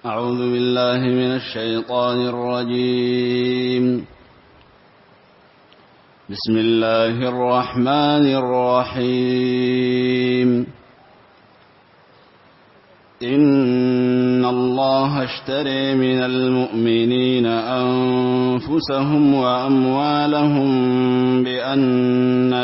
أعوذ بالله من الشيطان الرجيم. بسم الله الرحمن الرحيم. إن الله اشترى من المؤمنين أنفسهم وأموالهم بأن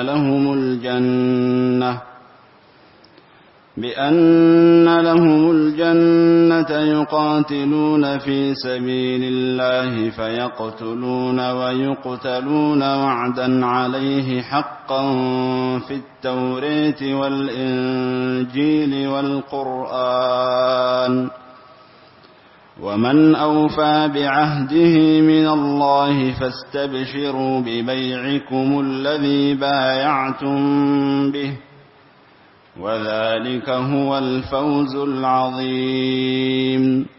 لهم الجنة يقاتلون في سبيل الله فيقتلون ويقتلون وعدا عليه حقا في التوراة والإنجيل والقرآن، ومن أوفى بعهده من الله فاستبشروا ببيعكم الذي بايعتم به، وذلك هو الفوز العظيم.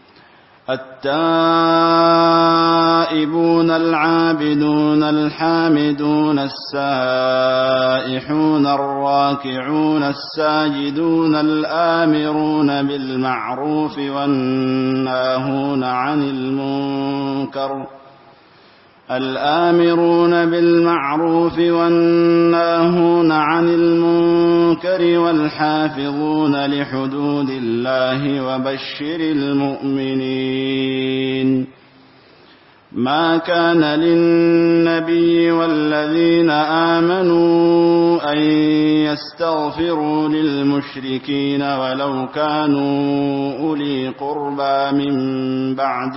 التائبون العابدون الحامدون السائحون الراكعون الساجدون الآمرون بالمعروف والناهون عن المنكر والحافظون لحدود الله وبشر المؤمنين. ما كان للنبي والذين آمنوا أن يستغفروا للمشركين ولو كانوا أولي قربى من بعد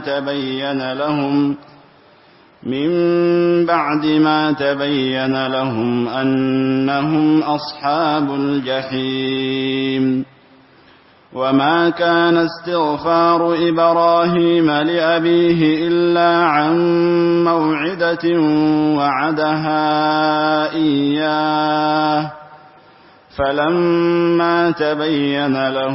ما تبين لهم أنهم أصحاب الجحيم. وما كان استغفار إبراهيم لأبيه إلا عن موعدة وعدها إياه، فلما تبين له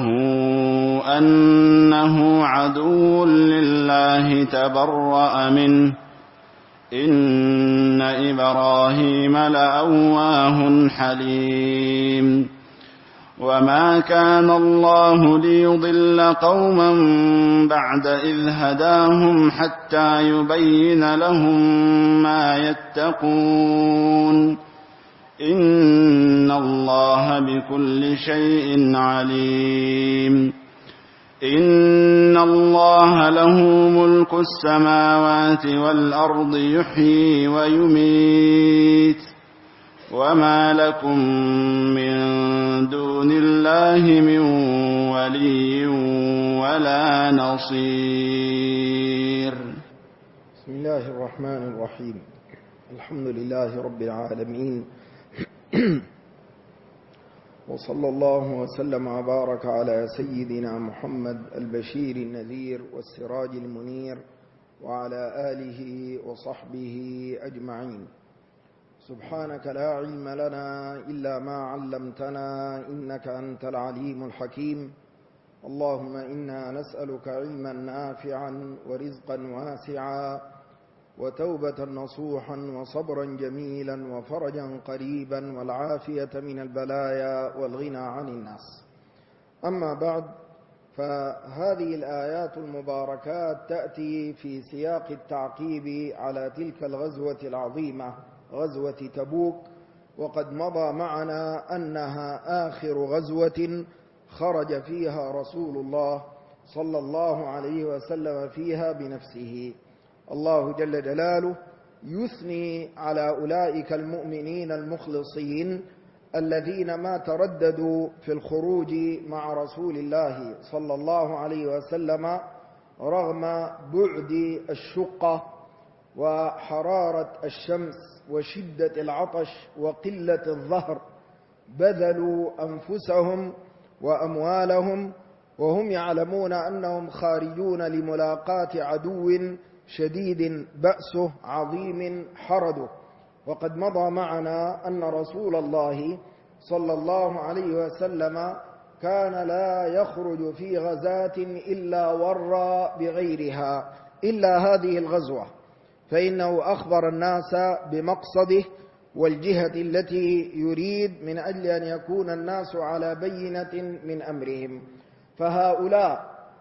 أنه عدو لله تبرأ منه، إن إبراهيم لأواه حليم. وما كان الله ليضل قوما بعد إذ هداهم حتى يبين لهم ما يتقون، إن الله بكل شيء عليم. إن الله له ملك السماوات والأرض يحيي ويميت، وما لكم من دون الله من ولي ولا نصير. بسم الله الرحمن الرحيم. الحمد لله رب العالمين، وصلى الله وسلم وبارك على سيدنا محمد البشير النذير والسراج المنير وعلى آله وصحبه أجمعين. سبحانك لا علم لنا إلا ما علمتنا إنك أنت العليم الحكيم. اللهم إنا نسألك علما نافعا ورزقا واسعا وتوبة نصوحا وصبرا جميلا وفرجا قريبا والعافية من البلايا والغنى عن الناس. أما بعد، فهذه الآيات المباركات تأتي في سياق التعقيب على تلك الغزوة العظيمة، غزوة تبوك، وقد مضى معنا أنها آخر غزوة خرج فيها رسول الله صلى الله عليه وسلم فيها بنفسه. الله جل جلاله يثني على أولئك المؤمنين المخلصين الذين ما ترددوا في الخروج مع رسول الله صلى الله عليه وسلم رغم بعد الشقة وحرارة الشمس وشدة العطش وقلة الظهر، بذلوا أنفسهم وأموالهم وهم يعلمون أنهم خارجون لملاقاة عدو شديد بأسه عظيم حرده. وقد مضى معنا أن رسول الله صلى الله عليه وسلم كان لا يخرج في غزاة إلا ورى بغيرها إلا هذه الغزوة، فإنه أخبر الناس بمقصده والجهة التي يريد من أجل أن يكون الناس على بينة من أمرهم. فهؤلاء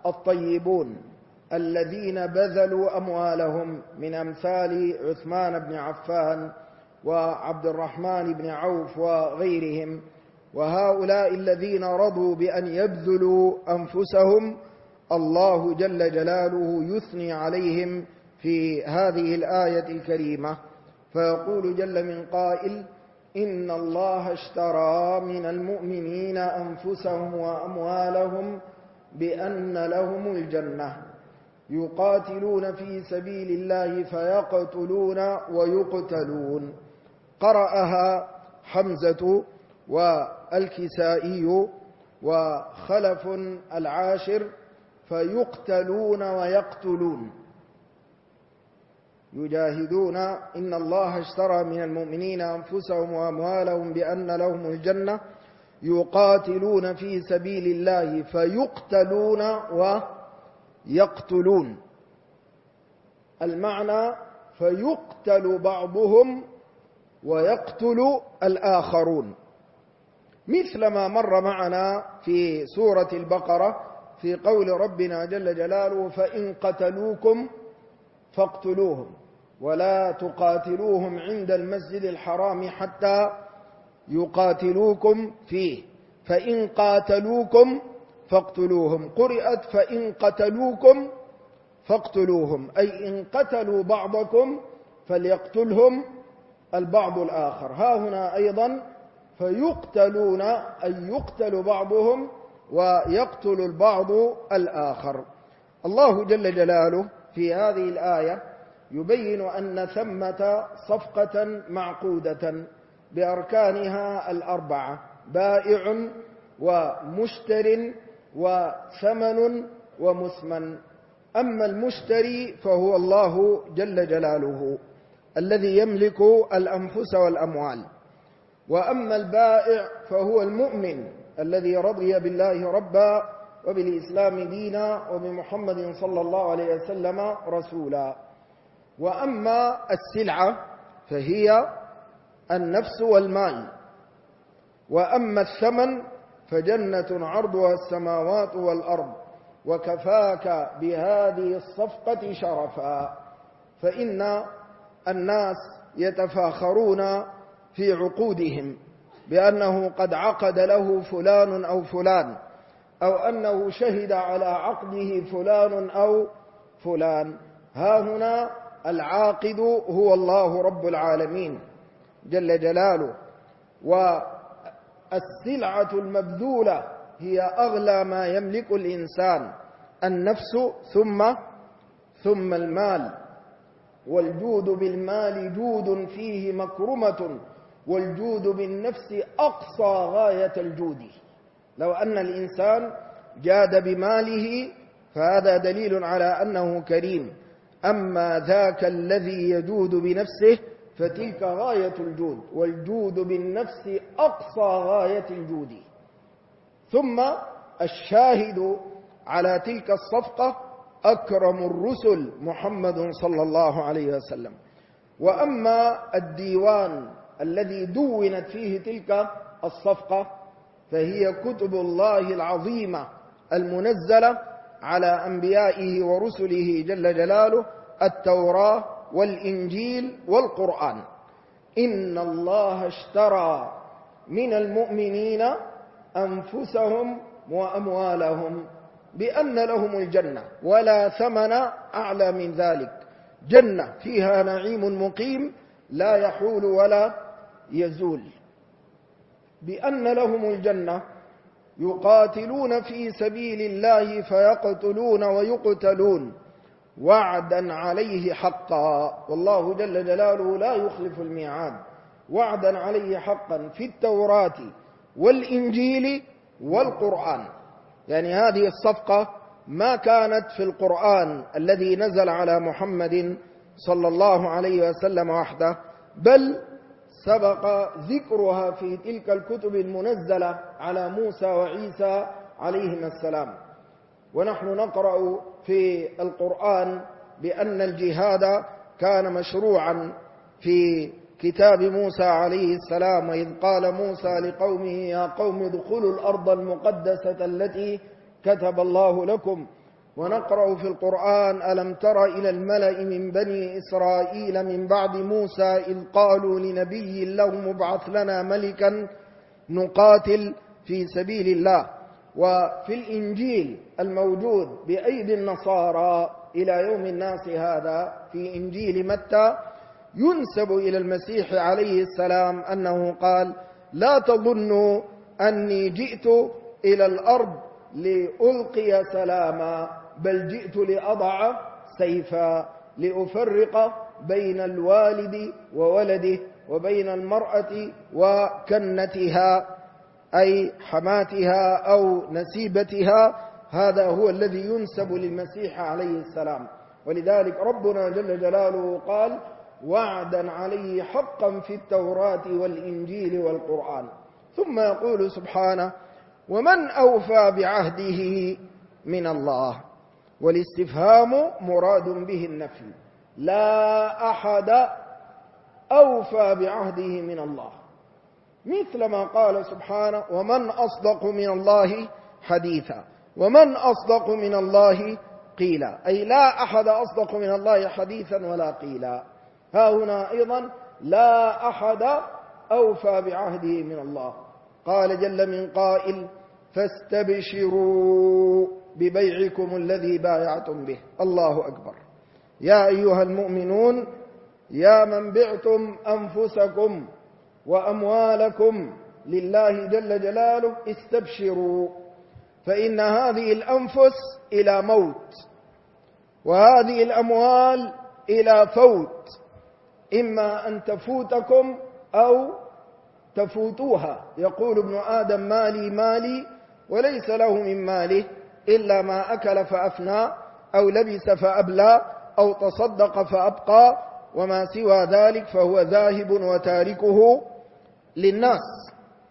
الطيبون الذين بذلوا أموالهم من أمثال عثمان بن عفان وعبد الرحمن بن عوف وغيرهم، وهؤلاء الذين رضوا بأن يبذلوا أنفسهم الله جل جلاله يثني عليهم في هذه الآية الكريمة، فيقول جل من قائل: إن الله اشترى من المؤمنين أنفسهم وأموالهم بأن لهم الجنة يقاتلون في سبيل الله فيقتلون ويقتلون. قرأها حمزة والكسائي وخلف العاشر: فيقتلون ويقتلون. يجاهدون إن الله اشترى من المؤمنين أنفسهم وأموالهم بأن لهم الجنة يقاتلون في سبيل الله فيقتلون ويقتلون. المعنى فيقتل بعضهم ويقتل الآخرون، مثل ما مر معنا في سورة البقرة في قول ربنا جل جلاله: فإن قتلوكم فاقتلوهم ولا تقاتلوهم عند المسجد الحرام حتى يقاتلوكم فيه. فإن قاتلوكم فاقتلوهم، قرئت فإن قتلوكم فاقتلوهم، أي إن قتلوا بعضكم فليقتلهم البعض الآخر. ها هنا أيضا فيقتلون، أي يقتل بعضهم ويقتل البعض الآخر. الله جل جلاله في هذه الآية يبين أن ثمة صفقة معقودة بأركانها الأربعة: بائع ومشتر وثمن ومثمن. أما المشتري فهو الله جل جلاله الذي يملك الأنفس والأموال، وأما البائع فهو المؤمن الذي رضي بالله ربا وبالإسلام دينا وبمحمد صلى الله عليه وسلم رسولا. وأما السلعة فهي النفس والمال. وأما الثمن فجنة عرضها السماوات والأرض وكفاك بهذه الصفقة شرفا. فإن الناس يتفاخرون في عقودهم بأنه قد عقد له فلان أو فلان، أو أنه شهد على عقده فلان أو فلان. ها هنا العاقد هو الله رب العالمين جل جلاله، والسلعة المبذولة هي أغلى ما يملك الإنسان: النفس ثم المال. والجود بالمال جود فيه مكرمة، والجود بالنفس أقصى غاية الجود. لو أن الإنسان جاد بماله فهذا دليل على أنه كريم، أما ذاك الذي يجود بنفسه فتلك غاية الجود، والجود بالنفس أقصى غاية الجود. ثم الشاهد على تلك الصفقة أكرم الرسل محمد صلى الله عليه وسلم. وأما الديوان الذي دونت فيه تلك الصفقة فهي كتب الله العظيمة المنزلة على أنبيائه ورسله جل جلاله: التوراة والإنجيل والقرآن. إن الله اشترى من المؤمنين أنفسهم وأموالهم بأن لهم الجنة ولا ثمن أعلى من ذلك، جنة فيها نعيم مقيم لا يحول ولا يزول. بأن لهم الجنة يقاتلون في سبيل الله فيقتلون ويقتلون وعدا عليه حقا، والله جل جلاله لا يخلف الميعاد. وعدا عليه حقا في التوراة والإنجيل والقرآن. يعني هذه الصفقة ما كانت في القرآن الذي نزل على محمد صلى الله عليه وسلم وحده، بل سبق ذكرها في تلك الكتب المنزلة على موسى وعيسى عليهما السلام. ونحن نقرأ في القرآن بأن الجهاد كان مشروعا في كتاب موسى عليه السلام: وإذ قال موسى لقومه يا قوم ادخلوا الأرض المقدسة التي كتب الله لكم ونقرأ في القرآن: ألم تر إلى الملأ من بني إسرائيل من بعد موسى إذ قالوا لنبي لهم ابعث لنا ملكا نقاتل في سبيل الله. وفي الإنجيل الموجود بأيدي النصارى إلى يوم الناس هذا في إنجيل متى ينسب إلى المسيح عليه السلام أنه قال: لا تظنوا أني جئت إلى الأرض لألقي سلاما، بل جئت لأضع سيفا، لأفرق بين الوالد وولده وبين المرأة وكنتها أي حماتها أو نسيبتها. هذا هو الذي ينسب للمسيح عليه السلام. ولذلك ربنا جل جلاله قال: وعدا عليه حقا في التوراة والإنجيل والقرآن. ثم يقول سبحانه: ومن أوفى بعهده من الله. والاستفهام مراد به النفي، لا أحد أوفى بعهده من الله، مثل ما قال سبحانه: ومن أصدق من الله حديثا، ومن أصدق من الله قيلا، أي لا أحد أصدق من الله حديثا ولا قيلا. ها هنا أيضا لا أحد أوفى بعهده من الله. قال جل من قائل: فاستبشروا ببيعكم الذي بايعتم به. الله أكبر. يا أيها المؤمنون، يا من بعتم أنفسكم وأموالكم لله جل جلاله، استبشروا، فإن هذه الأنفس إلى موت، وهذه الأموال إلى فوت، إما أن تفوتكم أو تفوتوها. يقول ابن آدم: مالي مالي، وليس له من ماله إلا ما أكل فأفنى، أو لبس فأبلى، أو تصدق فأبقى، وما سوى ذلك فهو ذاهب وتاركه للناس.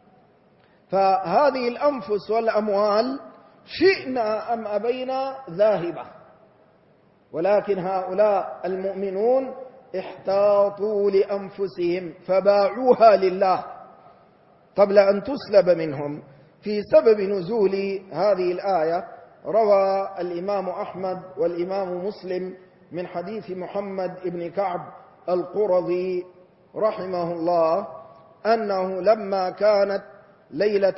فهذه الأنفس والأموال شئنا أم أبينا ذاهبة، ولكن هؤلاء المؤمنون احتاطوا لأنفسهم فباعوها لله قبل أن تسلب منهم. في سبب نزول هذه الآية روى الإمام أحمد والإمام مسلم من حديث محمد بن كعب القرظي رحمه الله أنه لما كانت ليلة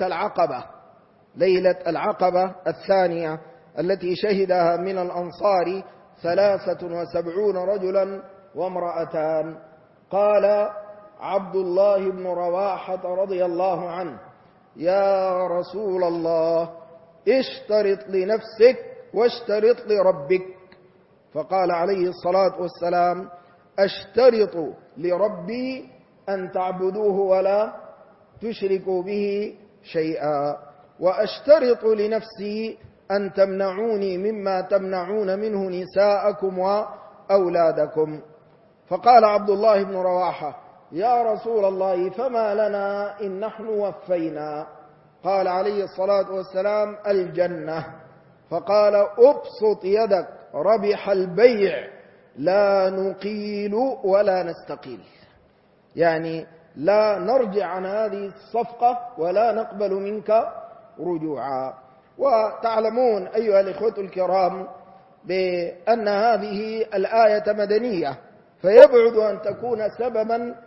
العقبة الثانية التي شهدها من الأنصار 73 رجلا وامرأتان، قال عبد الله بن رواحة رضي الله عنه: يا رسول الله، اشترط لنفسك واشترط لربك. فقال عليه الصلاة والسلام: أشترط لربي أن تعبدوه ولا تشركوا به شيئا، وأشترط لنفسي أن تمنعوني مما تمنعون منه نساءكم وأولادكم. فقال عبد الله بن رواحة: يا رسول الله، فما لنا إن نحن وفينا؟ قال عليه الصلاة والسلام: الجنة. فقال: أبسط يدك، ربح البيع، لا نقيل ولا نستقيل، يعني لا نرجع عن هذه الصفقة ولا نقبل منك رجوعا. وتعلمون أيها الإخوة الكرام بأن هذه الآية مدنية، فيبعد أن تكون سببا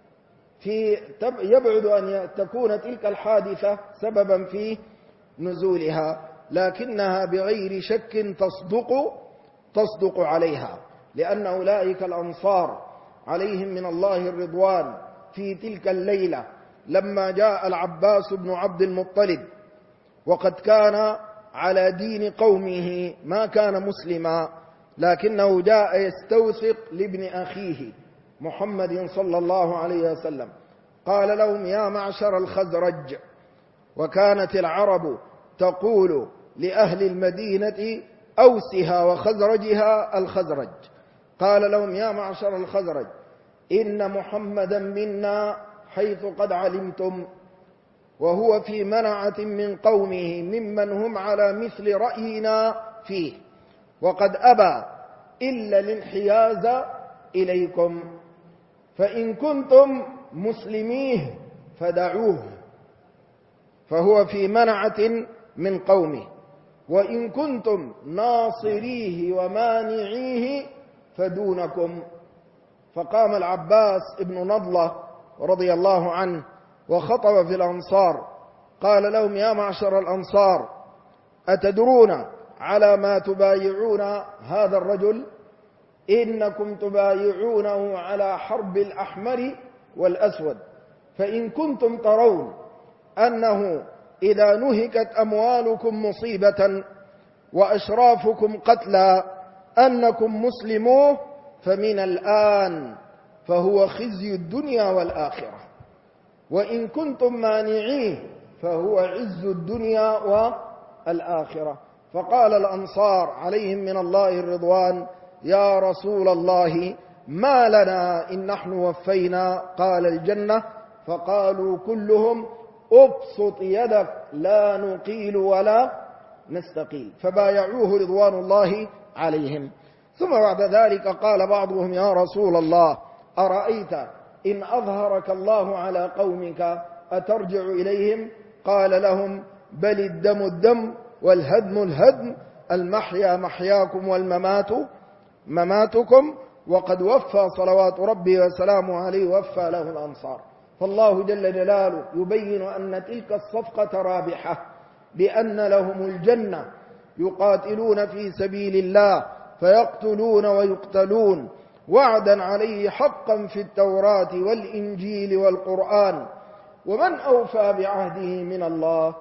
يبعد أن تكون تلك الحادثة سببا في نزولها، لكنها بغير شك تصدق عليها، لأن أولئك الأنصار عليهم من الله الرضوان في تلك الليلة لما جاء العباس بن عبد المطلب، وقد كان على دين قومه، ما كان مسلما، لكنه جاء يستوثق لابن أخيه محمد صلى الله عليه وسلم. قال لهم: يا معشر الخزرج، وكانت العرب تقول لأهل المدينة أوسها وخزرجها الخزرج. قال لهم: يا معشر الخزرج، إن محمدا منا حيث قد علمتم، وهو في منعة من قومه ممن هم على مثل رأينا فيه، وقد أبى إلا الانحياز إليكم، فإن كنتم مسلميه فدعوه، فهو في منعة من قومه، وإن كنتم ناصريه ومانعيه فدونكم. فقام العباس بن نضلة رضي الله عنه وخطب في الأنصار، قال لهم: يا معشر الأنصار، أتدرون على ما تبايعون هذا الرجل؟ إنكم تبايعونه على حرب الأحمر والأسود، فإن كنتم ترون أنه إذا نهكت أموالكم مصيبة وأشرافكم قتلى أنكم مسلموه، فمن الآن فهو خزي الدنيا والآخرة، وإن كنتم مانعيه فهو عز الدنيا والآخرة. فقال الأنصار عليهم من الله الرضوان: يا رسول الله، ما لنا إن نحن وفينا؟ قال: الجنة. فقالوا كلهم: ابسط يدك لا نقيل ولا نستقيل. فبايعوه رضوان الله عليهم. ثم بعد ذلك قال بعضهم: يا رسول الله، أرأيت إن أظهرك الله على قومك أترجع إليهم؟ قال لهم: بل الدم الدم والهدم الهدم، المحيا محياكم والممات مماتكم. وقد وفى صلوات ربي وسلامه عليه، وفى له الأنصار. فالله جل جلاله يبين أن تلك الصفقة رابحة، بأن لهم الجنة، يقاتلون في سبيل الله فيقتلون ويقتلون، وعدا عليه حقا في التوراة والإنجيل والقرآن. ومن أوفى بعهده من الله؟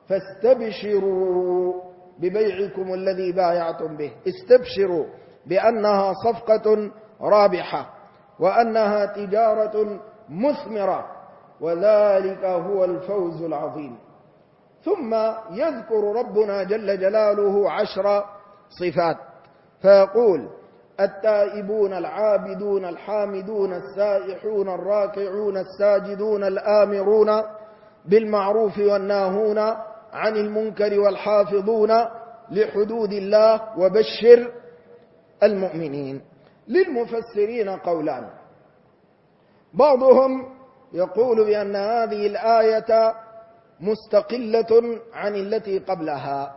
فاستبشروا ببيعكم الذي بايعتم به. استبشروا بأنها صفقة رابحة، وأنها تجارة مثمرة، وذلك هو الفوز العظيم. ثم يذكر ربنا جل جلاله 10 صفات، فيقول: التائبون العابدون الحامدون السائحون الراكعون الساجدون الآمرون بالمعروف والناهون عن المنكر والحافظون لحدود الله وبشر المؤمنين. للمفسرين قولان: بعضهم يقول بأن هذه الآية مستقلة عن التي قبلها،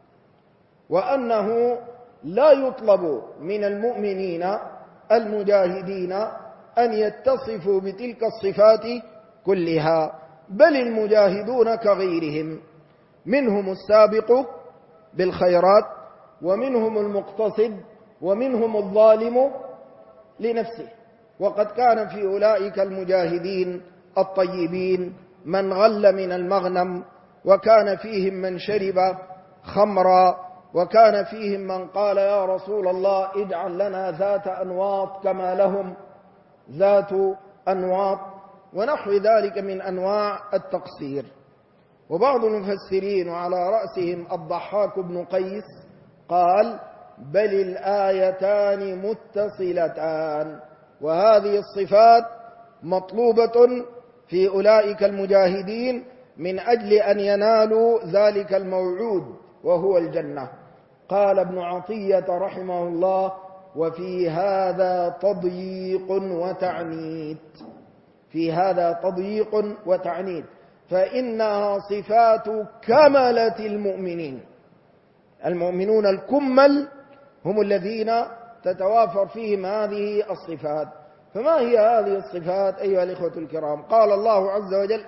وأنه لا يطلب من المؤمنين المجاهدين أن يتصفوا بتلك الصفات كلها، بل المجاهدون كغيرهم، منهم السابق بالخيرات، ومنهم المقتصد، ومنهم الظالم لنفسه. وقد كان في أولئك المجاهدين الطيبين من غل من المغنم، وكان فيهم من شرب خمرا، وكان فيهم من قال: يا رسول الله، اجعل لنا ذات أنواط كما لهم ذات أنواط، ونحو ذلك من أنواع التقصير. وبعض المفسرين وعلى رأسهم الضحاك بن قيس قال: بل الآيتان متصلتان، وهذه الصفات مطلوبة في أولئك المجاهدين من أجل أن ينالوا ذلك الموعود وهو الجنة. قال ابن عطية رحمه الله: وفي هذا تضييق وتعنيد، في هذا تضييق وتعنيد، فإنها صفات كملة المؤمنين. المؤمنون الكمل هم الذين تتوافر فيهم هذه الصفات. فما هي هذه الصفات أيها الإخوة الكرام؟ قال الله عز وجل: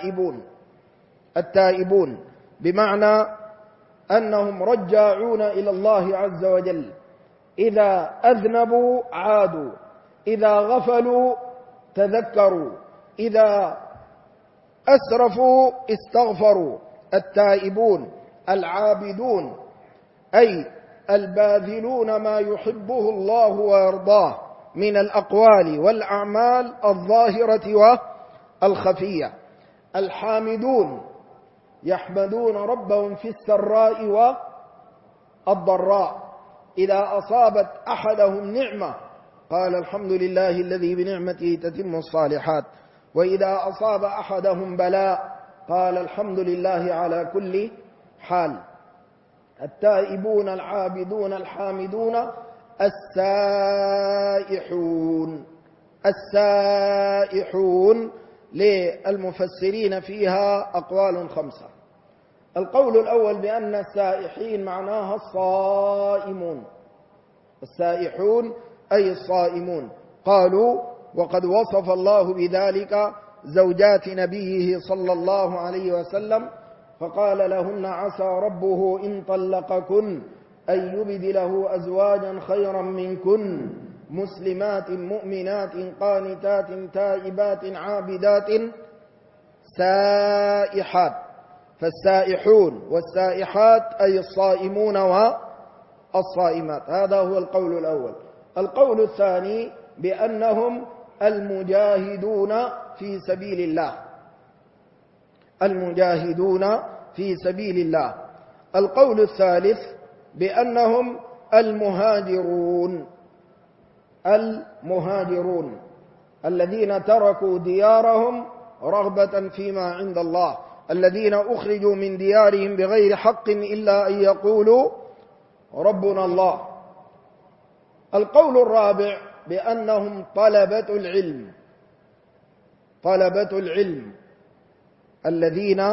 التائبون بمعنى أنهم رجاعون إلى الله عز وجل، إذا أذنبوا عادوا، إذا غفلوا تذكروا، إذا أسرفوا استغفروا. التائبون العابدون، أي الباذلون ما يحبه الله ويرضاه من الأقوال والأعمال الظاهرة والخفية. الحامدون يحمدون ربهم في السراء والضراء، إذا أصابت أحدهم نعمة قال: الحمد لله الذي بنعمته تتم الصالحات، وإذا أصاب أحدهم بلاء قال: الحمد لله على كل حال. التائبون العابدون الحامدون السائحون للمفسرين فيها أقوال 5. القول الأول بأن السائحين معناها الصائمون، السائحون أي الصائمون. قالوا: وقد وصف الله بذلك زوجات نبيه صلى الله عليه وسلم فقال لهن: عسى ربه إن طلقكن أن يبدله أزواجا خيرا منكن مسلمات مؤمنات قانتات تائبات عابدات سائحات. فالسائحون والسائحات أي الصائمون والصائمات. هذا هو القول الأول. القول الثاني بأنهم المجاهدون في سبيل الله، المجاهدون في سبيل الله. القول الثالث بأنهم المهاجرون، المهاجرون الذين تركوا ديارهم رغبة فيما عند الله، الذين أخرجوا من ديارهم بغير حق إلا أن يقولوا ربنا الله. القول الرابع بأنهم طلبة العلم، طلبة العلم الذين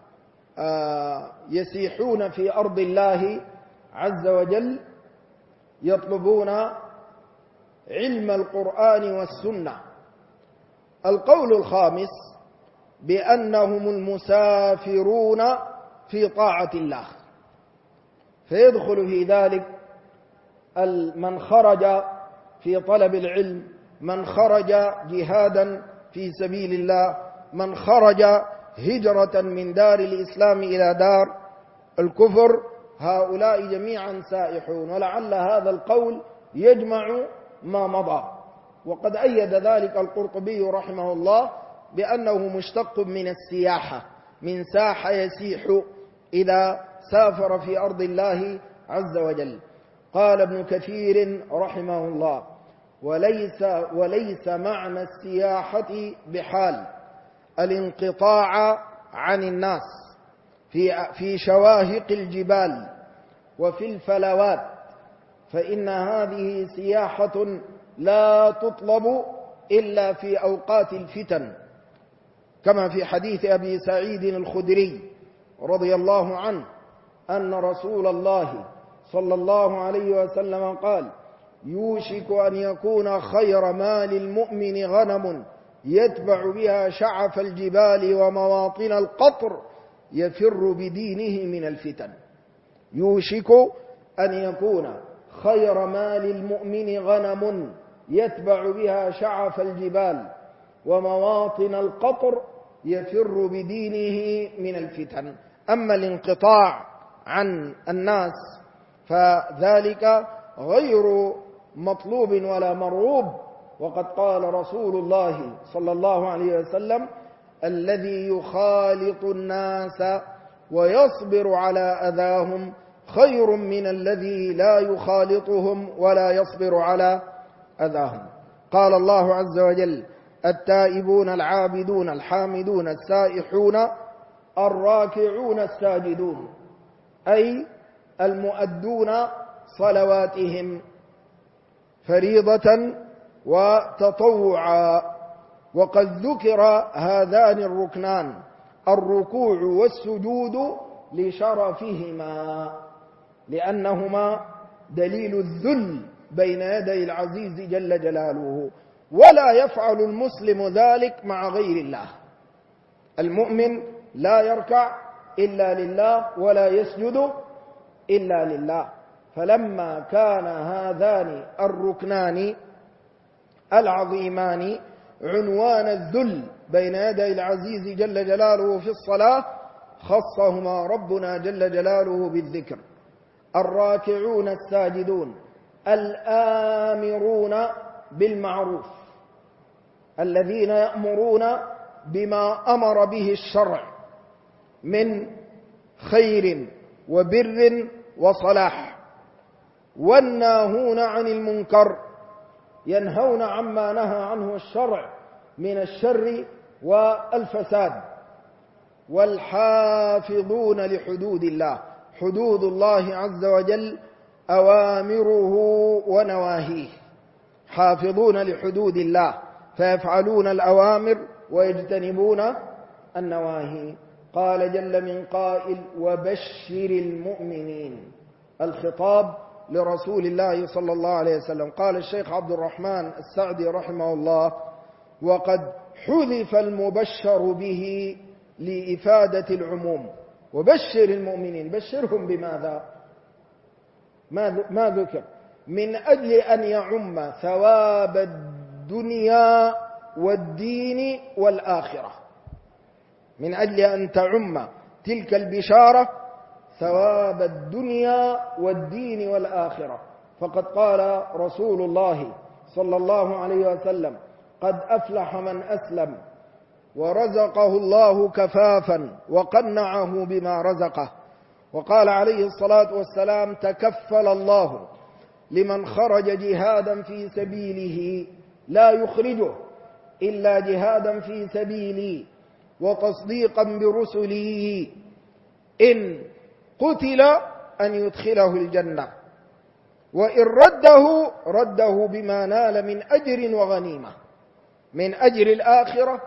يسيحون في أرض الله عز وجل يطلبون علم القرآن والسنة. القول الخامس بأنهم المسافرون في طاعة الله، فيدخل في ذلك من خرج في طلب العلم، من خرج جهادا في سبيل الله، من خرج هجرة من دار الإسلام إلى دار الكفر، هؤلاء جميعا سائحون. ولعل هذا القول يجمع ما مضى، وقد أيد ذلك القرطبي رحمه الله بأنه مشتق من السياحة، من ساح يسيح إذا سافر في أرض الله عز وجل. قال ابن كثير رحمه الله: وليس معنى السياحة بحال الانقطاع عن الناس في شواهق الجبال وفي الفلوات، فإن هذه سياحة لا تطلب إلا في أوقات الفتن، كما في حديث أبي سعيد الخدري رضي الله عنه أن رسول الله صلى الله عليه وسلم قال: يوشك أن يكون خير مال المؤمن غنم يتبع بها شعف الجبال ومواطن القطر يفر بدينه من الفتن. يوشك أن يكون خير مال المؤمن غنم يتبع بها شعف الجبال ومواطن القطر يفر بدينه من الفتن. أما الانقطاع عن الناس فذلك غير مطلوب ولا مرغوب، وقد قال رسول الله صلى الله عليه وسلم: الذي يخالط الناس ويصبر على أذاهم خير من الذي لا يخالطهم ولا يصبر على أذاهم. قال الله عز وجل: التائبون العابدون الحامدون السائحون الراكعون الساجدون، أي المؤدون صلواتهم فريضة وتطوعا. وقد ذكر هذان الركنان الركوع والسجود لشرفهما، لأنهما دليل الذل بين يدي العزيز جل جلاله، ولا يفعل المسلم ذلك مع غير الله. المؤمن لا يركع إلا لله ولا يسجد إلا لله. فلما كان هذان الركنان العظيمان عنوان الذل بين يدي العزيز جل جلاله في الصلاة، خصهما ربنا جل جلاله بالذكر. الراكعون الساجدون الآمرون بالمعروف، الذين يأمرون بما أمر به الشرع من خير وبر وصلاح، والناهون عن المنكر، ينهون عما نهى عنه الشرع من الشر والفساد، والحافظون لحدود الله. حدود الله عز وجل أوامره ونواهيه، حافظون لحدود الله فيفعلون الأوامر ويجتنبون النواهي. قال جل من قائل وبشر المؤمنين، الخطاب لرسول الله صلى الله عليه وسلم. قال الشيخ عبد الرحمن السعدي رحمه الله وقد حذف المبشر به لإفادة العموم. وبشر المؤمنين، بشرهم بماذا؟ ما ذكر؟ من أجل أن يعم ثواب الدنيا والدين والآخرة، من أجل أن تعم تلك البشارة ثواب الدنيا والدين والآخرة. فقد قال رسول الله صلى الله عليه وسلم قد أفلح من أسلم ورزقه الله كفافا وقنعه بما رزقه. وقال عليه الصلاة والسلام تكفل الله لمن خرج جهادا في سبيله لا يخرجه إلا جهادا في سبيلي وتصديقا برسله إن قتل أن يدخله الجنة، وإن رده بما نال من أجر وغنيمة، من أجر الآخرة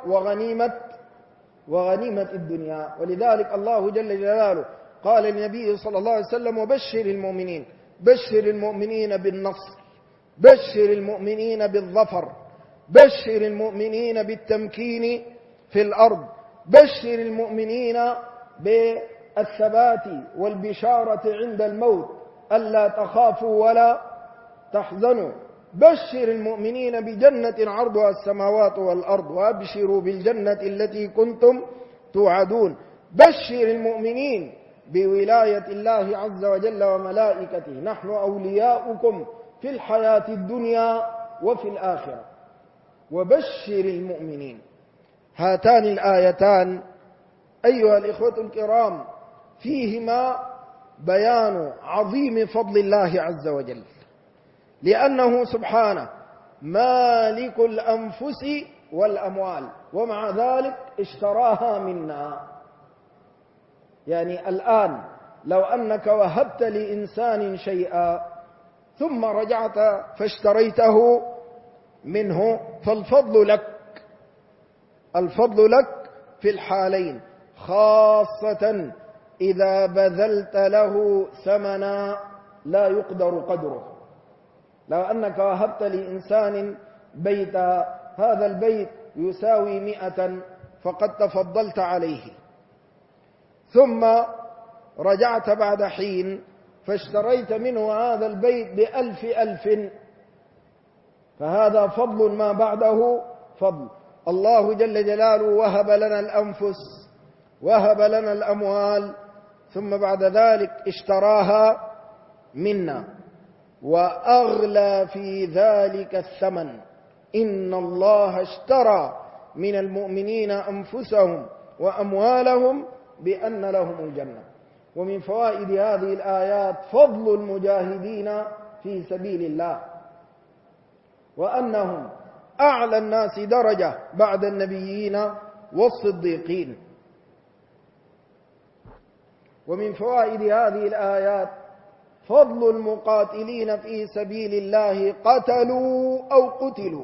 وغنيمة الدنيا. ولذلك الله جل جلاله قال للنبي صلى الله عليه وسلم وبشر المؤمنين، بشر المؤمنين بالنصر، بشر المؤمنين بالظفر، بشر المؤمنين بالتمكين في الأرض، بشر المؤمنين بالثبات والبشارة عند الموت ألا تخافوا ولا تحزنوا، بشر المؤمنين بجنة عرضها السماوات والأرض وأبشروا بالجنة التي كنتم توعدون، بشر المؤمنين بولاية الله عز وجل وملائكته نحن أولياؤكم في الحياة الدنيا وفي الآخرة. وبشر المؤمنين. هاتان الآيتان أيها الإخوة الكرام فيهما بيان عظيم فضل الله عز وجل، لأنه سبحانه مالك الأنفس والأموال، ومع ذلك اشتراها منا. يعني الآن لو أنك وهبت لإنسان شيئا ثم رجعت فاشتريته منه فالفضل لك، الفضل لك في الحالين، خاصة إذا بذلت له ثمنا لا يقدر قدره. لو أنك وهبت لإنسان بيتا، هذا البيت يساوي 100 فقد تفضلت عليه، ثم رجعت بعد حين فاشتريت منه هذا البيت ب1000 فهذا فضل ما بعده فضل. الله جل جلاله وهب لنا الأنفس، وهب لنا الأموال، ثم بعد ذلك اشتراها منا، وأغلى في ذلك الثمن. إن الله اشترى من المؤمنين أنفسهم وأموالهم بأن لهم الجنة. ومن فوائد هذه الآيات فضل المجاهدين في سبيل الله، وأنهم أعلى الناس درجة بعد النبيين والصديقين. ومن فوائد هذه الآيات فضل المقاتلين في سبيل الله قتلوا أو قتلوا.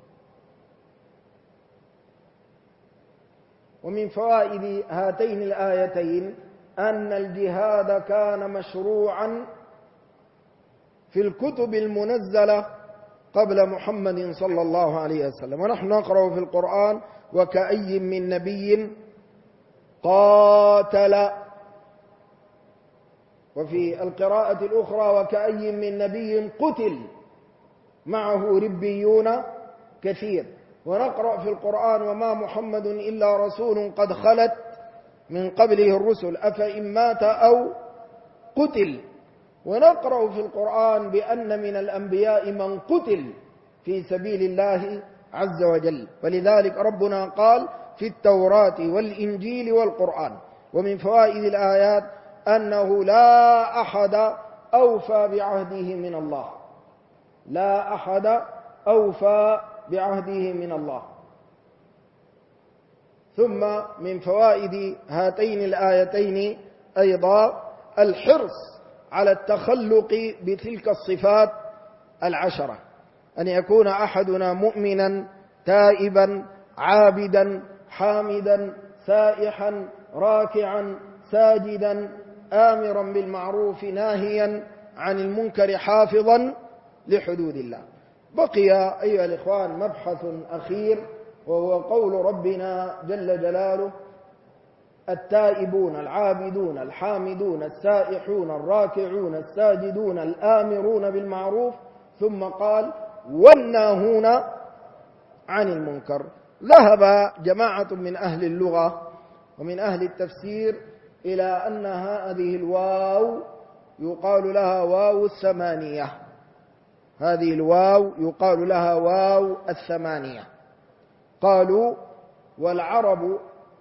ومن فوائد هاتين الآيتين أن الجهاد كان مشروعا في الكتب المنزلة قبل محمد صلى الله عليه وسلم. ونحن نقرأ في القرآن وكأي من نبي قاتل، وفي القراءة الأخرى وكأي من نبي قتل معه ربيون كثير. ونقرأ في القرآن وما محمد إلا رسول قد خلت من قبله الرسل أفإن مات أو قتل. ونقرأ في القرآن بأن من الأنبياء من قتل في سبيل الله عز وجل، ولذلك ربنا قال في التوراة والإنجيل والقرآن. ومن فوائد الآيات أنه لا أحد أوفى بعهده من الله، لا أحد أوفى بعهده من الله. ثم من فوائد هاتين الآيتين أيضا الحرص على التخلق بتلك الصفات 10، أن يكون أحدنا مؤمنا تائبا عابدا حامدا سائحا راكعا ساجدا آمرا بالمعروف ناهيا عن المنكر حافظا لحدود الله. بقي أيها الإخوان مبحث أخير، وهو قول ربنا جل جلاله: التائبون العابدون الحامدون السائحون الراكعون الساجدون الآمرون بالمعروف، ثم قال: والناهون عن المنكر. ذهب جماعة من أهل اللغة ومن أهل التفسير إلى أن هذه الواو يقال لها واو الثمانية، هذه الواو يقال لها واو الثمانية. قالوا: والعرب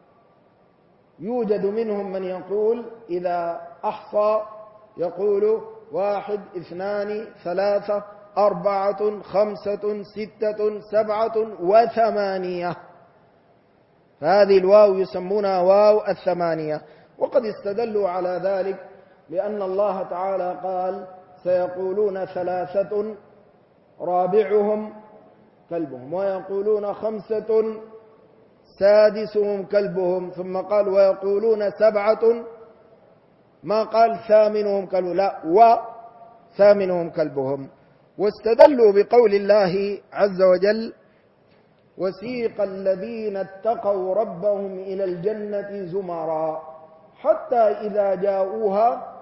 يوجد منهم من يقول إذا أحصى يقول 1 2 3 4 5 6 7 و8، فهذه الواو يسمونها واو الثمانية. وقد استدلوا على ذلك لأن الله تعالى قال: سيقولون 3 رابعهم كلبهم، ويقولون 5 سادسهم كلبهم، ثم قال: ويقولون 7 ما قال ثامنهم كلبهم، لا، وثامنهم كلبهم. واستدلوا بقول الله عز وجل: وسيق الذين اتقوا ربهم إلى الجنة زمرا حتى إذا جاءوها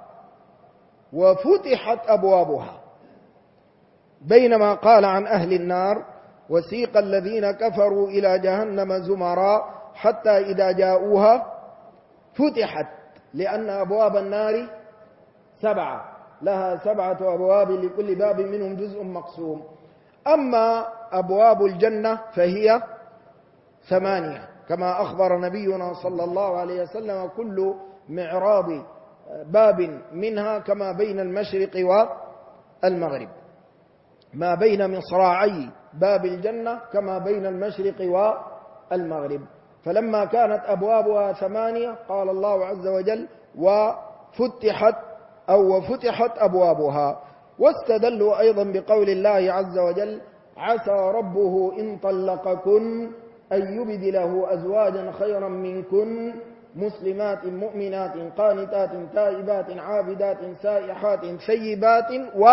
وفتحت أبوابها، بينما قال عن أهل النار: وسيق الذين كفروا إلى جهنم زمرا حتى إذا جاءوها فتحت، لأن أبواب النار 7، لها 7 أبواب لكل باب منهم جزء مقسوم. أما أبواب الجنة فهي 8، كما أخبر نبينا صلى الله عليه وسلم: كل معراض باب منها كما بين المشرق والمغرب، ما بين مصراعي باب الجنة كما بين المشرق والمغرب. فلما كانت أبوابها 8 قال الله عز وجل: وفتحت أبوابها. واستدلوا أيضا بقول الله عز وجل: عسى ربه إن طلقكن أن يبدله أزواجا خيرا منكن مسلمات مؤمنات قانتات تائبات عابدات سائحات ثيبات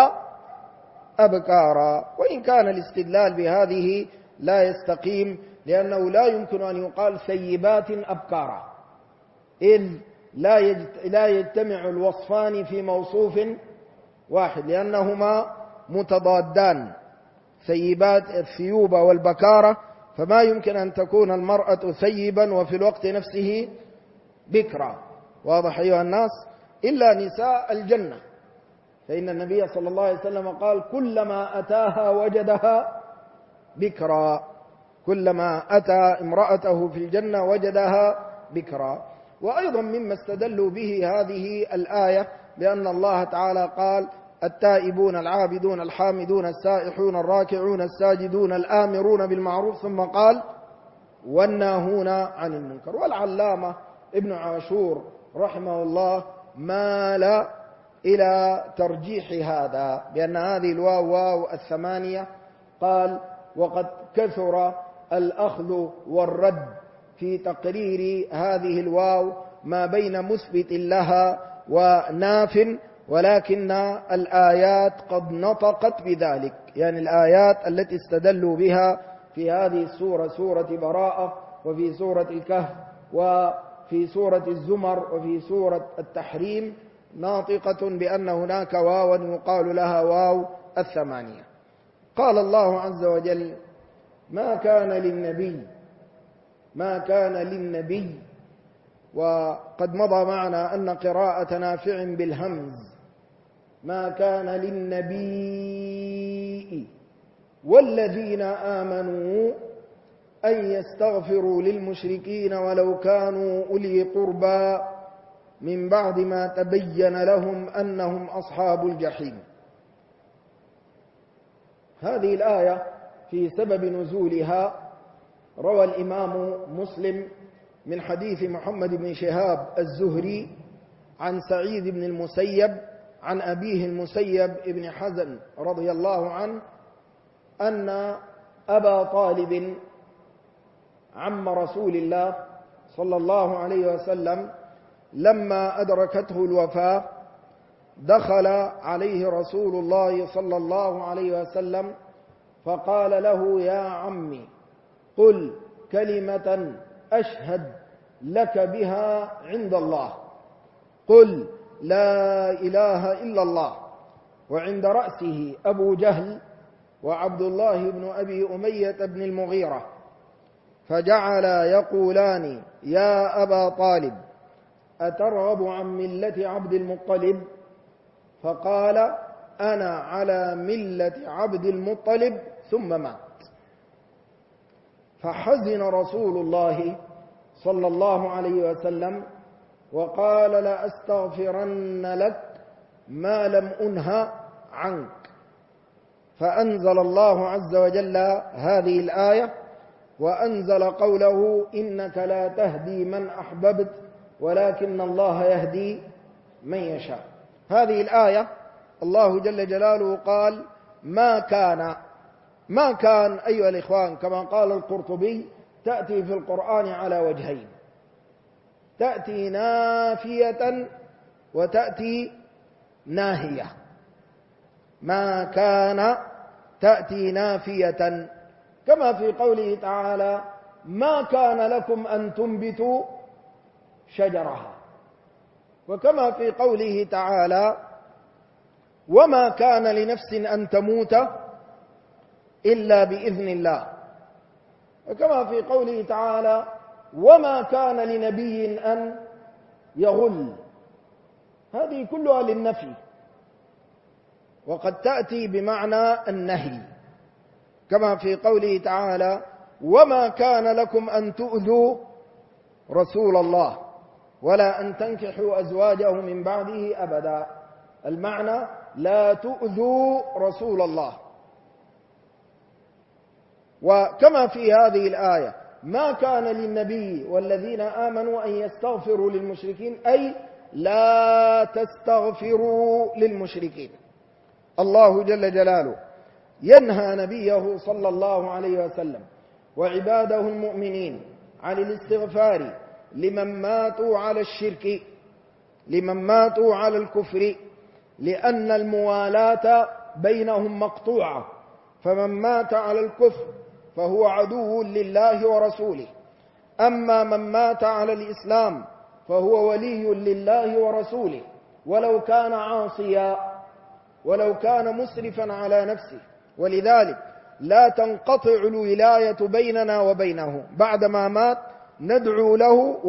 وأبكارا. وإن كان الاستدلال بهذه لا يستقيم، لأنه لا يمكن أن يقال ثيبات أبكارا، إذ لا يجتمع الوصفان في موصوف واحد، لأنهما متضادان، ثيبات الثيوبة والبكارة، فما يمكن أن تكون المرأة ثيبا وفي الوقت نفسه بكرا. واضح أيها الناس؟ إلا نساء الجنة، فإن النبي صلى الله عليه وسلم قال: كلما أتاها وجدها بكرا، كلما أتى امرأته في الجنة وجدها بكرا. وأيضا مما استدلوا به هذه الآية لأن الله تعالى قال: التائبون العابدون الحامدون السائحون الراكعون الساجدون الآمرون بالمعروف، ثم قال: والناهون عن المنكر. والعلامة ابن عاشور رحمه الله مال إلى ترجيح هذا بأن هذه الواو واو الثمانية. قال: وقد كثر الأخذ والرد في تقرير هذه الواو ما بين مثبت لها وناف، ولكن الآيات قد نطقت بذلك، يعني الآيات التي استدلوا بها في هذه السورة، سورة براءة، وفي سورة الكهف، وفي سورة الزمر، وفي سورة التحريم، ناطقة بأن هناك واوا يقال لها واو الثمانية. قال الله عز وجل: ما كان للنبي، وقد مضى معنا أن قراءة نافع بالهمز: ما كان للنبي والذين آمنوا أن يستغفروا للمشركين ولو كانوا أولي قربى من بعد ما تبين لهم أنهم أصحاب الجحيم. هذه الآية في سبب نزولها روى الإمام مسلم من حديث محمد بن شهاب الزهري عن سعيد بن المسيب عن أبيه المسيب بن حزن رضي الله عنه أن أبا طالب عم رسول الله صلى الله عليه وسلم لما أدركته الوفاة دخل عليه رسول الله صلى الله عليه وسلم فقال له: يا عمي، قل كلمة أشهد لك بها عند الله، قل لا إله إلا الله. وعند رأسه أبو جهل وعبد الله بن أبي أمية بن المغيرة، فجعلا يقولان: يا أبا طالب، أترغب عن ملة عبد المطلب؟ فقال: أنا على ملة عبد المطلب، ثم مات. فحزن رسول الله صلى الله عليه وسلم وقال: لأستغفرن لك ما لم أنه عنك. فأنزل الله عز وجل هذه الآية، وأنزل قوله: إنك لا تهدي من أحببت ولكن الله يهدي من يشاء. هذه الآية الله جل جلاله قال: ما كان أيها الإخوان، كما قال القرطبي، تأتي في القرآن على وجهين: تأتي نافية وتأتي ناهية. ما كان تأتي نافية، كما في قوله تعالى: ما كان لكم أن تنبتوا شجرها، وكما في قوله تعالى: وما كان لنفس أن تموت إلا بإذن الله، وكما في قوله تعالى: وما كان لنبي أن يغل. هذه كلها للنفي، وقد تأتي بمعنى النهي، كما في قوله تعالى: وما كان لكم أن تؤذوا رسول الله ولا أن تنكحوا أزواجه من بعده أبدا. المعنى: لا تؤذوا رسول الله. وكما في هذه الآية: ما كان للنبي والذين آمنوا أن يستغفروا للمشركين، أي لا تستغفروا للمشركين. الله جل جلاله ينهى نبيه صلى الله عليه وسلم وعباده المؤمنين عن الاستغفار لمن ماتوا على الشرك، لمن ماتوا على الكفر، لأن الموالاة بينهم مقطوعة، فمن مات على الكفر فهو عدو لله ورسوله، أما من مات على الإسلام فهو ولي لله ورسوله، ولو كان عاصيا، ولو كان مسرفا على نفسه. ولذلك لا تنقطع الولاية بيننا وبينه، بعدما مات ندعو له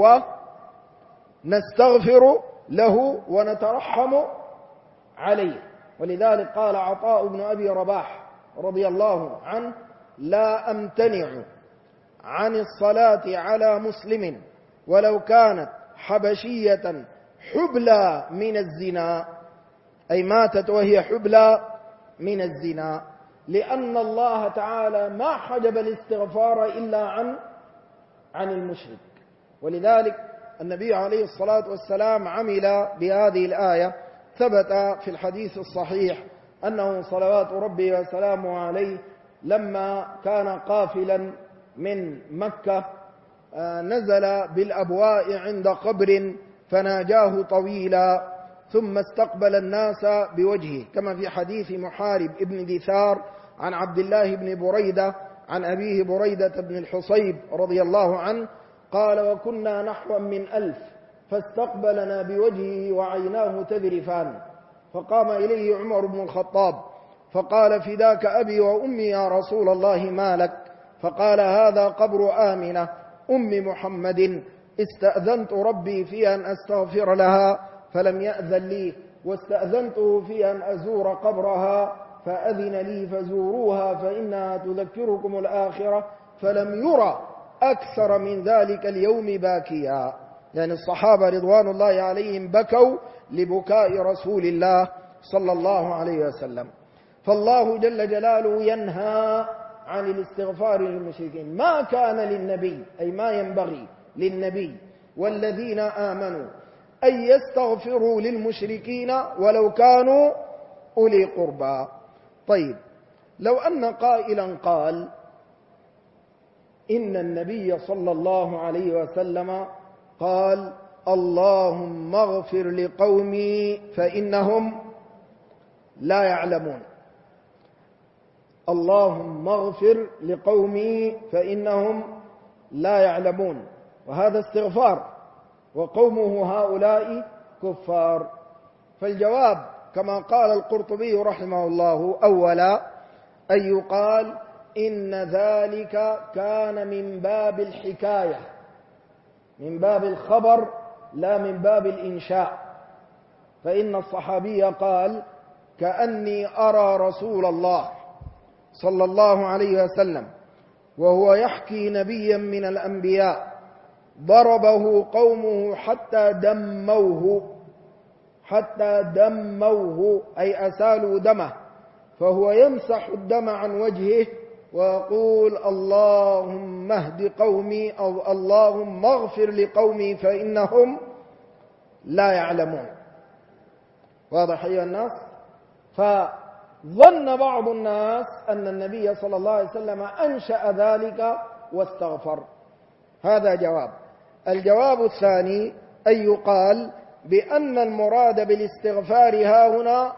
ونستغفر له ونترحم عليه. ولذلك قال عطاء بن أبي رباح رضي الله عنه: لا أمتنع عن الصلاة على مسلم ولو كانت حبشية حبلى من الزنا، أي ماتت وهي حبلى من الزنا، لأن الله تعالى ما حجب الاستغفار إلا عن المشرك. ولذلك النبي عليه الصلاة والسلام عمل بهذه الآية. ثبت في الحديث الصحيح أنه صلوات ربي وسلامه عليه لما كان قافلا من مكة نزل بالأبواء عند قبر فناجاه طويلا، ثم استقبل الناس بوجهه، كما في حديث محارب ابن دثار عن عبد الله بن بريدة عن أبيه بريدة بن الحصيب رضي الله عنه قال: وكنا نحو من 1000 فاستقبلنا بوجهه وعيناه تذرفان، فقام إليه عمر بن الخطاب فقال: فداك أبي وأمي يا رسول الله، ما لك؟ فقال: هذا قبر آمنة أم محمد، استأذنت ربي في أن أستغفر لها فلم يأذن لي، واستأذنته في أن أزور قبرها فأذن لي، فزوروها فإنها تذكركم الآخرة، فلم يرى أكثر من ذلك اليوم باكيا. يعني الصحابة رضوان الله عليهم بكوا لبكاء رسول الله صلى الله عليه وسلم. فالله جل جلاله ينهى عن الاستغفار للمشركين. ما كان للنبي، أي ما ينبغي للنبي والذين آمنوا أن يستغفروا للمشركين ولو كانوا أولي قربى. طيب، لو أن قائلا قال: إن النبي صلى الله عليه وسلم قال اللهم اغفر لقومي فإنهم لا يعلمون. اللهم اغفر لقومي فإنهم لا يعلمون، وهذا استغفار، وقومه هؤلاء كفار. فالجواب كما قال القرطبي رحمه الله أولا أن يقال إن ذلك كان من باب الحكاية، من باب الخبر لا من باب الإنشاء. فإن الصحابي قال كأني أرى رسول الله صلى الله عليه وسلم وهو يحكي نبيا من الأنبياء ضربه قومه حتى دموه أي أسالوا دمه، فهو يمسح الدم عن وجهه ويقول اللهم اهد قومي أو اللهم اغفر لقومي فإنهم لا يعلمون. واضح أيها الناس؟ فظن بعض الناس أن النبي صلى الله عليه وسلم أنشأ ذلك واستغفر. هذا جواب. الجواب الثاني أن يقال بأن المراد بالاستغفار هاهنا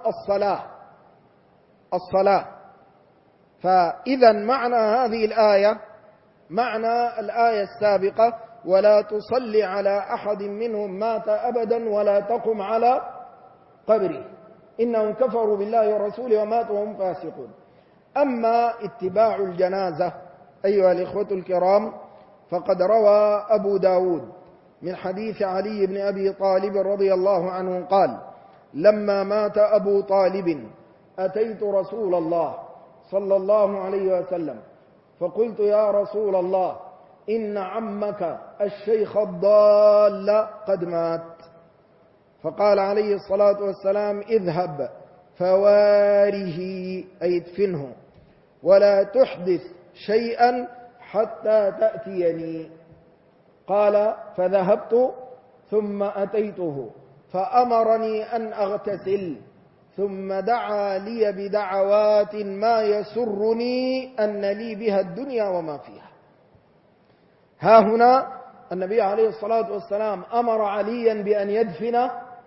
الصلاة. فإذا معنى هذه الآية معنى الآية السابقة ولا تصلي على أحد منهم مات أبدا ولا تقم على قبره إنهم كفروا بالله ورسوله وماتوا وهم فاسقون. أما اتباع الجنازة أيها الإخوة الكرام فقد روى أبو داود من حديث علي بن أبي طالب رضي الله عنه قال لما مات أبو طالب أتيت رسول الله صلى الله عليه وسلم فقلت يا رسول الله إن عمك الشيخ الضال قد مات. فقال عليه الصلاة والسلام اذهب فواره أي ادفنه ولا تحدث شيئا حتى تأتيني. قال فذهبت ثم أتيته فأمرني أن أغتسل ثم دعا لي بدعوات ما يسرني أن لي بها الدنيا وما فيها. ها هنا النبي عليه الصلاة والسلام أمر عليا بأن يدفن،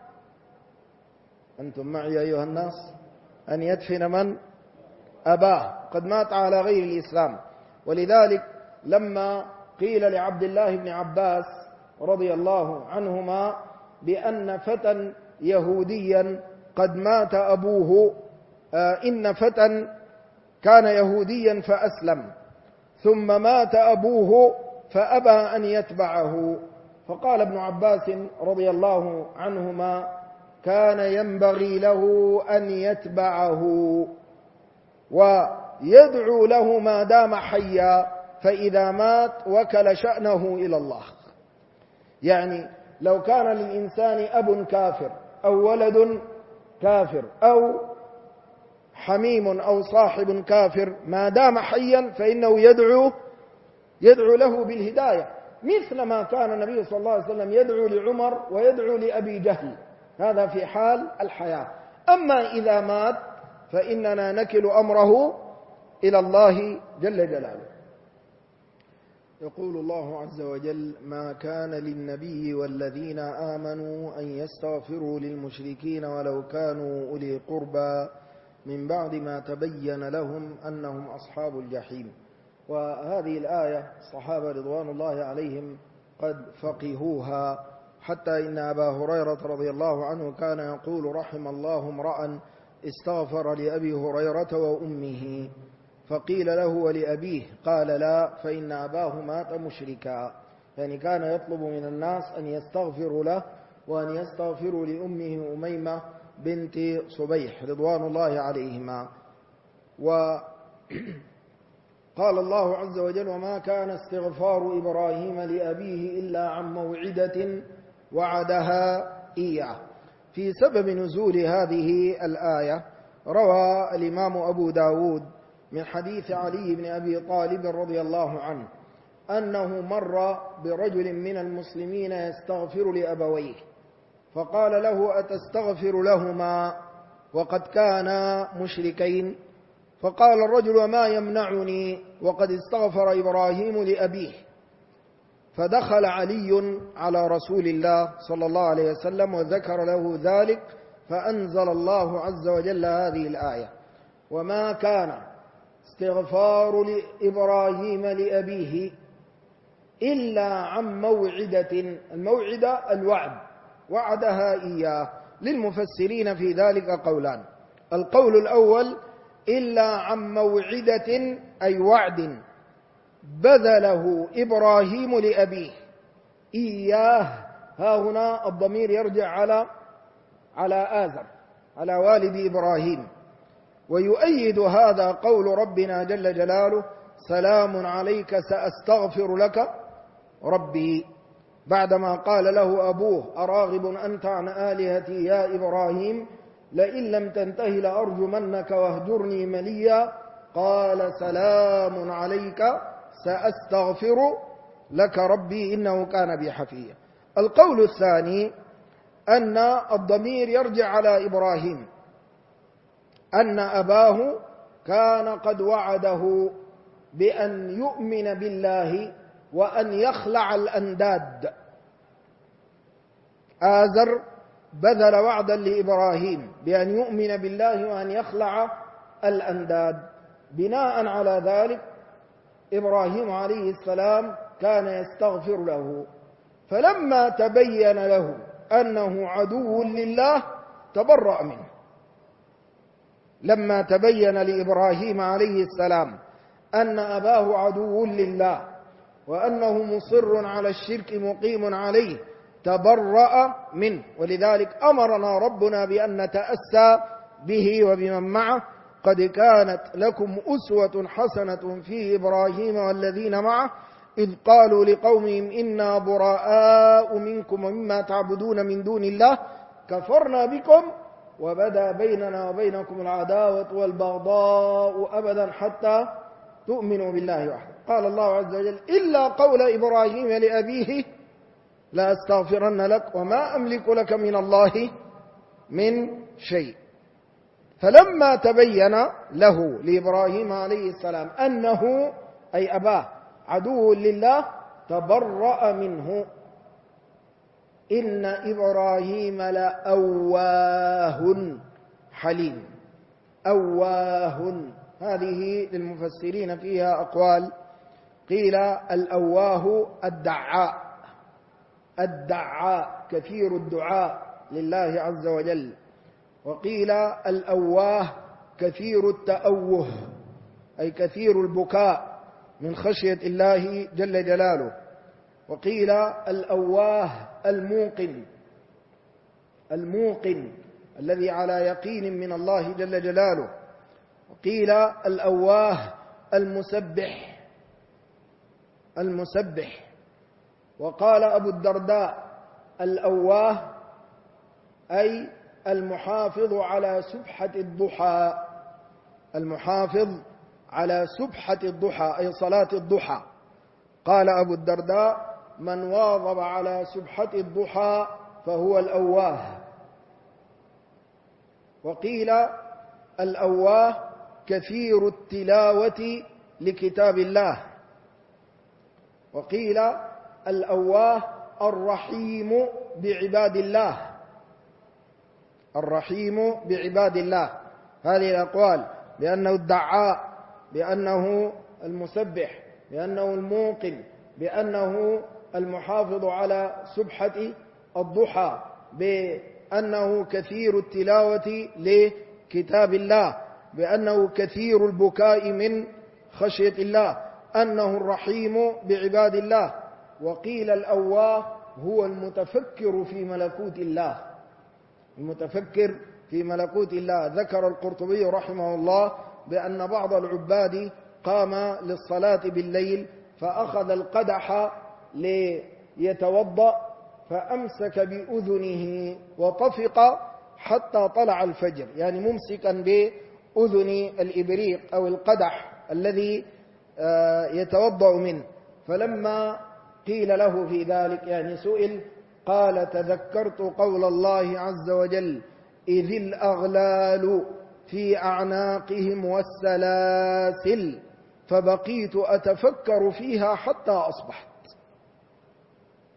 أنتم معي أيها الناس، أن يدفن من؟ أباه قد مات على غير الإسلام. ولذلك لما قيل لعبد الله بن عباس رضي الله عنهما بأن فتى يهوديا قد مات أبوه، إن فتى كان يهوديا فأسلم ثم مات أبوه فأبى أن يتبعه، فقال ابن عباس رضي الله عنهما كان ينبغي له أن يتبعه ويدعو له ما دام حيا، فإذا مات وكل شأنه إلى الله. يعني لو كان للإنسان أب كافر أو ولد كافر أو حميم أو صاحب كافر ما دام حيا فإنه يدعو له بالهداية، مثل ما كان النبي صلى الله عليه وسلم يدعو لعمر ويدعو لأبي جهل، هذا في حال الحياة. أما إذا مات فإننا نكل أمره إلى الله جل جلاله. يقول الله عز وجل ما كان للنبي والذين آمنوا أن يستغفروا للمشركين ولو كانوا أولي قربى من بعد ما تبين لهم أنهم أصحاب الجحيم. وهذه الآية الصحابة رضوان الله عليهم قد فقهوها، حتى إن أبا هريرة رضي الله عنه كان يقول رحم الله امرأ استغفر لأبي هريرة وأمه، فقيل له ولأبيه قال لا فإن أباه مات مشركا. يعني كان يطلب من الناس أن يستغفروا له وأن يستغفروا لأمه أميمة بنت صبيح رضوان الله عليهما. وقال الله عز وجل وما كان استغفار إبراهيم لأبيه إلا عن موعدة وعدها إياه. في سبب نزول هذه الآية روى الإمام أبو داود من حديث علي بن أبي طالب رضي الله عنه أنه مر برجل من المسلمين يستغفر لأبويه فقال له أتستغفر لهما وقد كانا مشركين؟ فقال الرجل وما يمنعني وقد استغفر إبراهيم لأبيه. فدخل علي على رسول الله صلى الله عليه وسلم وذكر له ذلك، فأنزل الله عز وجل هذه الآية: وما كان استغفار إبراهيم لأبيه إلا عن موعدة، الموعدة الوعد، وعدها إياه. للمفسرين في ذلك قولان: القول الأول إلا عن موعدة أي وعد بذله إبراهيم لأبيه، إياه ها هنا الضمير يرجع على آزر، على والد إبراهيم. ويؤيد هذا قول ربنا جل جلاله: سلام عليك سأستغفر لك ربي، بعدما قال له أبوه: أراغب أنت عن آلهتي يا إبراهيم لئن لم تنته لأرجمنك واهجرني مليا، قال سلام عليك سأستغفر لك ربي إنه كان بي حفيا. القول الثاني أن الضمير يرجع على إبراهيم، أن أباه كان قد وعده بأن يؤمن بالله وأن يخلع الأنداد. آزر بذل وعدا لإبراهيم بأن يؤمن بالله وأن يخلع الأنداد. بناء على ذلك إبراهيم عليه السلام كان يستغفر له، فلما تبين له أنه عدو لله تبرأ منه. لما تبين لإبراهيم عليه السلام أن أباه عدو لله وأنه مصر على الشرك مقيم عليه تبرأ منه. ولذلك أمرنا ربنا بأن نتأسى به وبمن معه: قد كانت لكم أسوة حسنة في إبراهيم والذين معه إذ قالوا لقومهم إنا براء منكم ومما تعبدون من دون الله كفرنا بكم وبدا بيننا وبينكم العداوة والبغضاء أبدا حتى تؤمنوا بالله وحده. قال الله عز وجل: إلا قول إبراهيم لأبيه لا أستغفرن لك وما أملك لك من الله من شيء. فلما تبين له لإبراهيم عليه السلام أنه أي أباه عدو لله تبرأ منه. إن إبراهيم لأواه حليم. أواه هذه للمفسرين فيها أقوال، قيل الأواه الدعاء كثير الدعاء لله عز وجل، وقيل الأواه كثير التأوه أي كثير البكاء من خشية الله جل جلاله، وقيل الأواه الموقن الذي على يقين من الله جل جلاله، وقيل الأواه المسبح. وقال أبو الدرداء الأواه أي المحافظ على سبحة الضحى، المحافظ على سبحة الضحى أي صلاة الضحى. قال أبو الدرداء: من واظب على سبحة الضحى فهو الأواه. وقيل الأواه كثير التلاوة لكتاب الله. وقيل الأواه الرحيم بعباد الله، الرحيم بعباد الله. هذه الأقوال بأنه الدعاء، بأنه المسبح، بأنه الموقن، بأنه المحافظ على سبحة الضحى، بأنه كثير التلاوة لكتاب الله، بأنه كثير البكاء من خشية الله، أنه الرحيم بعباد الله. وقيل الأواه هو المتفكر في ملكوت الله، المتفكر في ملكوت الله. ذكر القرطبي رحمه الله بأن بعض العباد قام للصلاة بالليل فأخذ القدح ليتوضأ فأمسك بأذنه وطفق حتى طلع الفجر، يعني ممسكا بأذن الإبريق أو القدح الذي يتوضأ منه. فلما قيل له في ذلك، يعني سئل، قال: تذكرت قول الله عز وجل: إذ الأغلال في أعناقهم والسلاسل فبقيت أتفكر فيها حتى أصبحت.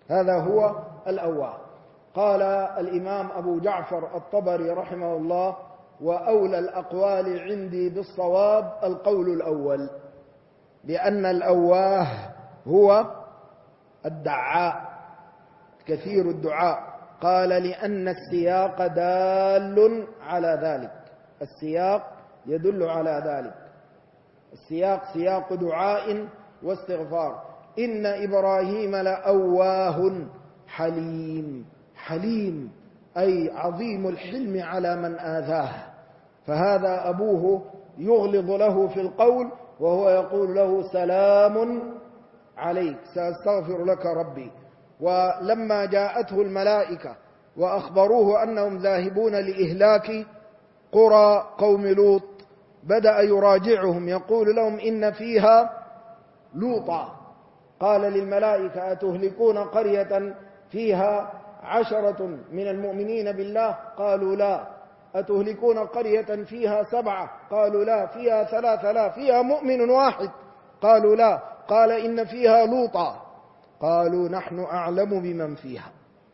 هذا هو الأواه. قال الإمام أبو جعفر الطبري رحمه الله: وأولى الأقوال عندي بالصواب القول الأول، لأن الأواه هو الدعاء كثير الدعاء. قال: لأن السياق دال على ذلك، السياق يدل على ذلك، السياق سياق دعاء واستغفار. إن إبراهيم لأواه حليم، حليم أي عظيم الحلم على من آذاه، فهذا أبوه يغلظ له في القول وهو يقول له: سلام عليك، سأستغفر لك ربي. ولما جاءته الملائكة وأخبروه أنهم ذاهبون لإهلاك قرى قوم لوط، بدأ يراجعهم يقول لهم: إن فيها لوطا. قال للملائكة: أتهلكون قرية فيها 10 من المؤمنين بالله؟ قالوا لا. أتهلكون قرية فيها 7؟ قالوا لا. فيها 3؟ لا. فيها مؤمن واحد؟ قالوا لا. قال: إن فيها لوطا. قالوا: نحن أعلم بمن فيها،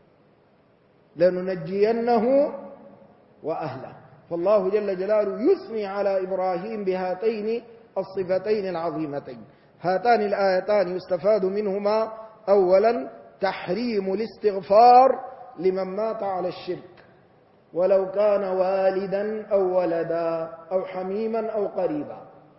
لننجينه وأهله. فالله جل جلاله يثني على إبراهيم بهاتين الصفتين العظيمتين. هاتان الآيتان يستفاد منهما: أولا تحريم الاستغفار لمن مات على الشرك، ولو كان والدا أو ولدا أو حميما أو قريبا.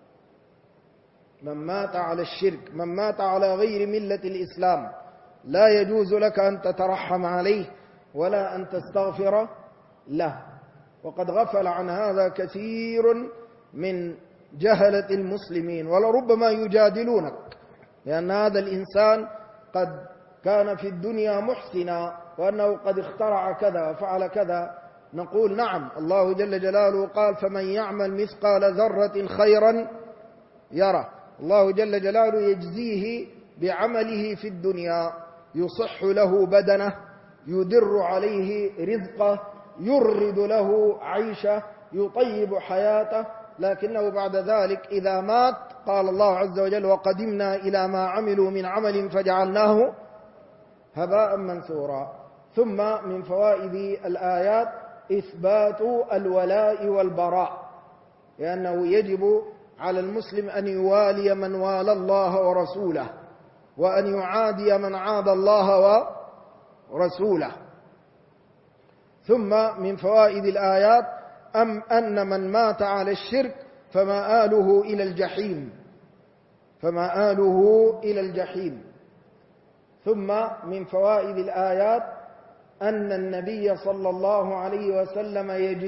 من مات على الشرك، من مات على غير ملة الإسلام، لا يجوز لك أن تترحم عليه ولا أن تستغفر له. وقد غفل عن هذا كثير من جهلة المسلمين، ولربما يجادلونك، لأن هذا الإنسان قد كان في الدنيا محسنا وأنه قد اخترع كذا وفعل كذا. نقول: نعم، الله جل جلاله قال: فمن يعمل مثقال ذرة خيرا يره. الله جل جلاله يجزيه بعمله في الدنيا، يصح له بدنه، يدر عليه رزقه، يرد له عيشه، يطيب حياته، لكنه بعد ذلك إذا مات قال الله عز وجل: وقدمنا إلى ما عملوا من عمل فجعلناه هباء منثورا. ثم من فوائد الآيات إثبات الولاء والبراء، لأنه يجب على المسلم أن يوالي من والى الله ورسوله، وأن يعادي من عادى الله ورسوله. ثم من فوائد الآيات أن من مات على الشرك فمآله إلى الجحيم، فمآله إلى الجحيم. ثم من فوائد الآيات أن النبي صلى الله عليه وسلم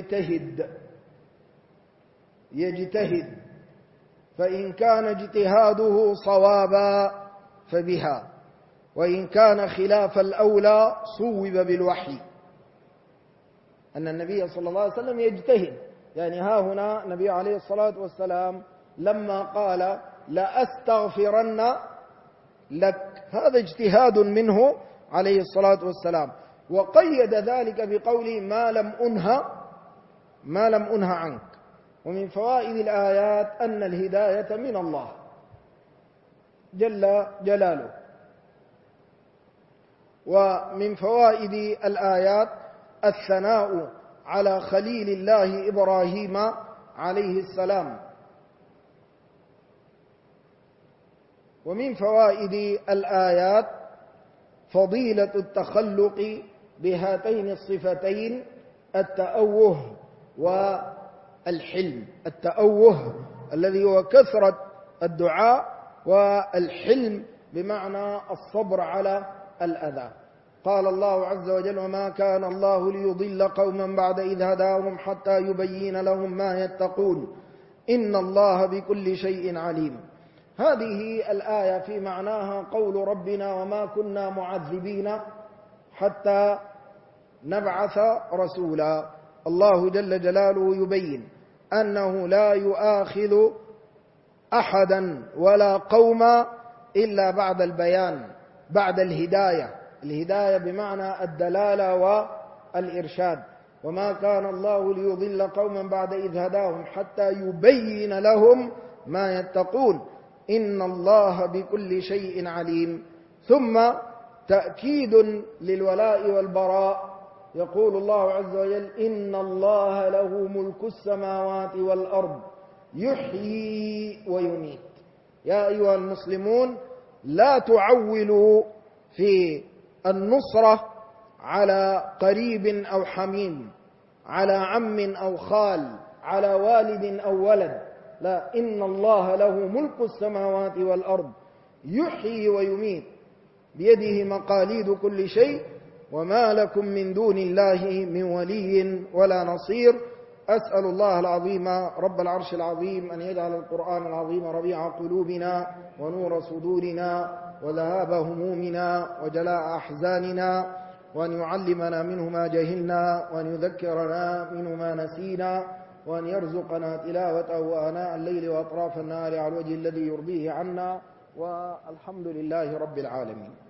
يجتهد، فإن كان اجتهاده صوابا فبها، وإن كان خلاف الأولى صوب بالوحي. أن النبي صلى الله عليه وسلم يجتهد، يعني ها هنا النبي عليه الصلاة والسلام لما قال: لأستغفرن لك، هذا اجتهاد منه عليه الصلاة والسلام، وقيد ذلك بقوله: ما لم أنه عنك. ومن فوائد الآيات أن الهداية من الله جل جلاله. ومن فوائد الآيات الثناء على خليل الله إبراهيم عليه السلام. ومن فوائد الآيات فضيلة التخلق بهاتين الصفتين: التأوه والحلم. التأوه الذي هو كثرة الدعاء، والحلم بمعنى الصبر على الأذى. قال الله عز وجل: وما كان الله ليضل قوما بعد إذ هداهم حتى يبين لهم ما يتقون إن الله بكل شيء عليم. هذه الآية في معناها قول ربنا: وما كنا معذبين حتى نبعث رسولا. الله جل جلاله يبين أنه لا يؤاخذ أحدا ولا قوما إلا بعد البيان، بعد الهداية. الهداية بمعنى الدلالة والإرشاد. وما كان الله ليضل قوما بعد إذ هداهم حتى يبين لهم ما يتقون إن الله بكل شيء عليم. ثم تأكيد للولاء والبراء. يقول الله عز وجل: إن الله له ملك السماوات والأرض يحيي ويميت. يا أيها المسلمون، لا تعولوا في النصرة على قريب أو حميم، على عم أو خال، على والد أو ولد. لا، إن الله له ملك السماوات والأرض يحيي ويميت بيده مقاليد كل شيء، وما لكم من دون الله من ولي ولا نصير. أسأل الله العظيم رب العرش العظيم أن يجعل القرآن العظيم ربيع قلوبنا ونور صدورنا وذهاب همومنا وجلاء أحزاننا، وأن يعلمنا منه ما جهلنا، وأن يذكرنا منه ما نسينا، وأن يرزقنا تلاوته آناء الليل وأطراف النهار على الوجه الذي يرضيه عنا. والحمد لله رب العالمين.